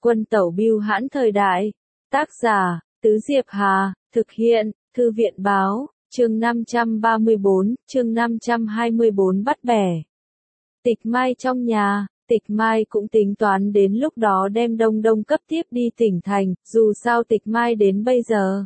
Quân tẩu bưu hãn thời đại. Tác giả, Tứ Diệp Hà, thực hiện, Thư viện báo, chương 534, chương 524 bắt bẻ. Tịch Mai trong nhà, Tịch Mai cũng tính toán đến lúc đó đem Đông Đông cấp tiếp đi tỉnh thành, dù sao Tịch Mai đến bây giờ.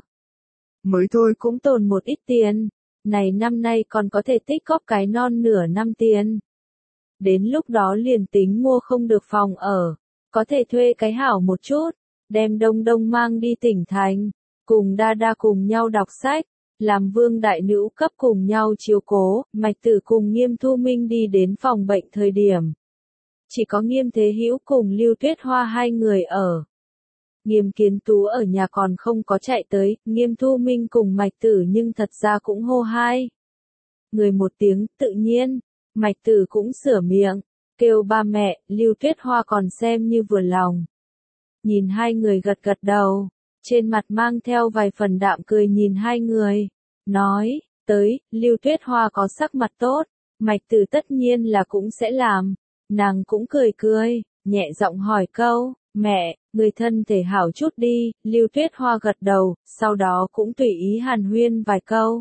Mới thôi cũng tồn một ít tiền, này năm nay còn có thể tích góp cái non nửa năm tiền. Đến lúc đó liền tính mua không được phòng ở, có thể thuê cái hảo một chút, đem Đông Đông mang đi tỉnh thành, cùng Đa Đa cùng nhau đọc sách, làm vương đại nữ cấp cùng nhau chiếu cố, Mạch Tử cùng Nghiêm Thu Minh đi đến phòng bệnh thời điểm. Chỉ có Nghiêm Thế Hữu cùng Lưu Tuyết Hoa hai người ở. Nghiêm Kiến Tú ở nhà còn không có chạy tới, Nghiêm Thu Minh cùng Mạch Tử nhưng thật ra cũng hô hai người một tiếng, tự nhiên, Mạch Tử cũng sửa miệng, kêu ba mẹ, Lưu Tuyết Hoa còn xem như vừa lòng. Nhìn hai người gật gật đầu, trên mặt mang theo vài phần đạm cười nhìn hai người, nói, tới, Lưu Tuyết Hoa có sắc mặt tốt, Mạch Tử tất nhiên là cũng sẽ làm, nàng cũng cười cười, nhẹ giọng hỏi câu, mẹ, người thân thể hảo chút đi, Lưu Tuyết Hoa gật đầu, sau đó cũng tùy ý hàn huyên vài câu.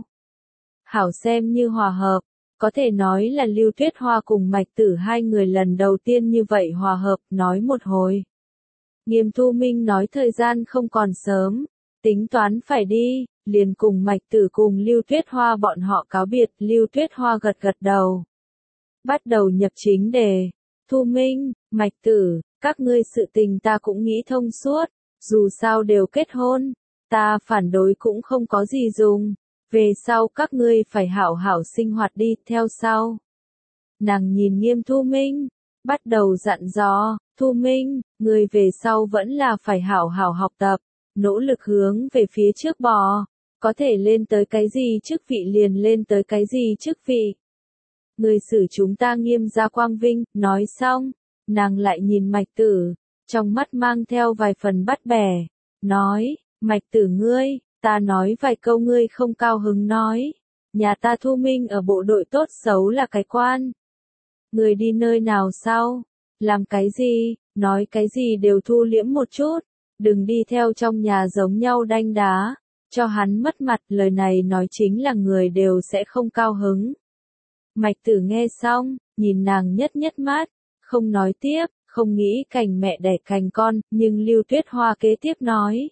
Hảo xem như hòa hợp, có thể nói là Lưu Tuyết Hoa cùng Mạch Tử hai người lần đầu tiên như vậy hòa hợp, nói một hồi. Nghiêm Thu Minh nói thời gian không còn sớm, tính toán phải đi, liền cùng Mạch Tử cùng Lưu Tuyết Hoa bọn họ cáo biệt, Lưu Tuyết Hoa gật gật đầu. Bắt đầu nhập chính đề, Thu Minh, Mạch Tử, các ngươi sự tình ta cũng nghĩ thông suốt, dù sao đều kết hôn, ta phản đối cũng không có gì dùng, về sau các ngươi phải hảo hảo sinh hoạt đi, theo sau. Nàng nhìn Nghiêm Thu Minh, bắt đầu dặn dò, Thu Minh, người về sau vẫn là phải hảo hảo học tập, nỗ lực hướng về phía trước bò, có thể lên tới cái gì chức vị liền lên tới cái gì chức vị. Người xử chúng ta Nghiêm gia quang vinh, nói xong, nàng lại nhìn Mạch Tử, trong mắt mang theo vài phần bắt bẻ, nói, Mạch Tử ngươi, ta nói vài câu ngươi không cao hứng nói, nhà ta Thu Minh ở bộ đội tốt xấu là cái quan. Người đi nơi nào sao? Làm cái gì, nói cái gì đều thu liễm một chút, đừng đi theo trong nhà giống nhau đanh đá, cho hắn mất mặt, lời này nói chính là người đều sẽ không cao hứng. Mạch Tử nghe xong, nhìn nàng nhất nhất mắt, không nói tiếp, không nghĩ cảnh mẹ đẻ cành con, nhưng Lưu Tuyết Hoa kế tiếp nói.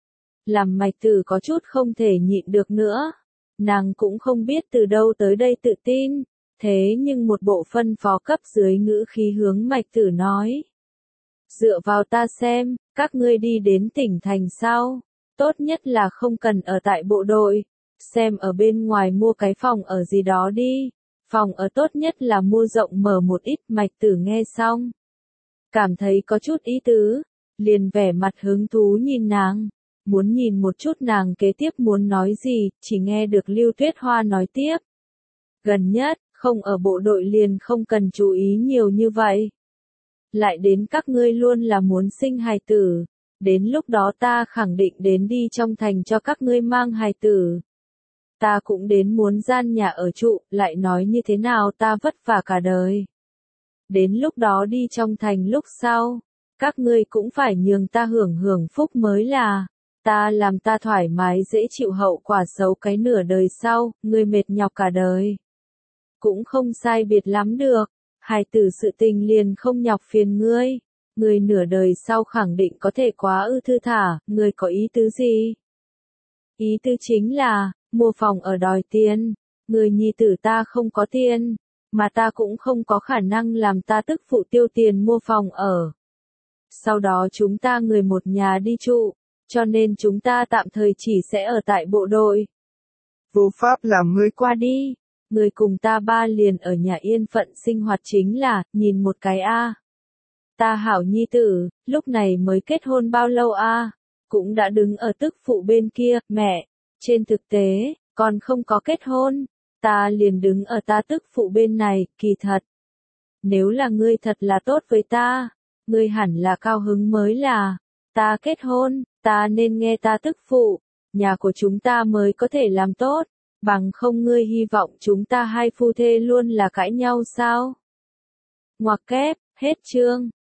Làm Mạch Tử có chút không thể nhịn được nữa, nàng cũng không biết từ đâu tới đây tự tin. Thế nhưng một bộ phân phó cấp dưới ngữ khí hướng Mạch Tử nói. Dựa vào ta xem, các ngươi đi đến tỉnh thành sau, tốt nhất là không cần ở tại bộ đội, xem ở bên ngoài mua cái phòng ở gì đó đi, phòng ở tốt nhất là mua rộng mở một ít. Mạch Tử nghe xong, cảm thấy có chút ý tứ, liền vẻ mặt hứng thú nhìn nàng, muốn nhìn một chút nàng kế tiếp muốn nói gì, chỉ nghe được Lưu Tuyết Hoa nói tiếp. Gần nhất, không ở bộ đội liền không cần chú ý nhiều như vậy. Lại đến các ngươi luôn là muốn sinh hài tử, đến lúc đó ta khẳng định đến đi trong thành cho các ngươi mang hài tử. Ta cũng đến muốn gian nhà ở trụ, lại nói như thế nào ta vất vả cả đời. Đến lúc đó đi trong thành lúc sau, các ngươi cũng phải nhường ta hưởng hưởng phúc mới là, ta làm ta thoải mái dễ chịu hậu quả xấu cái nửa đời sau, ngươi mệt nhọc cả đời. Cũng không sai biệt lắm được, hài tử sự tình liền không nhọc phiền ngươi, ngươi nửa đời sau khẳng định có thể quá thư thả, ngươi có ý tứ gì? Ý tứ chính là, mua phòng ở đòi tiền, người nhi tử ta không có tiền, mà ta cũng không có khả năng làm ta tức phụ tiêu tiền mua phòng ở. Sau đó chúng ta người một nhà đi trụ, cho nên chúng ta tạm thời chỉ sẽ ở tại bộ đội. Vô pháp làm ngươi qua đi. Người cùng ta ba liền ở nhà yên phận sinh hoạt chính là, nhìn một cái a. Ta hảo nhi tử, lúc này mới kết hôn bao lâu a, cũng đã đứng ở tức phụ bên kia, mẹ, trên thực tế, còn không có kết hôn, ta liền đứng ở ta tức phụ bên này, kỳ thật. Nếu là ngươi thật là tốt với ta, ngươi hẳn là cao hứng mới là, ta kết hôn, ta nên nghe ta tức phụ, nhà của chúng ta mới có thể làm tốt. Bằng không ngươi hy vọng chúng ta hai phu thê luôn là cãi nhau sao? Ngoặc kép, hết chương.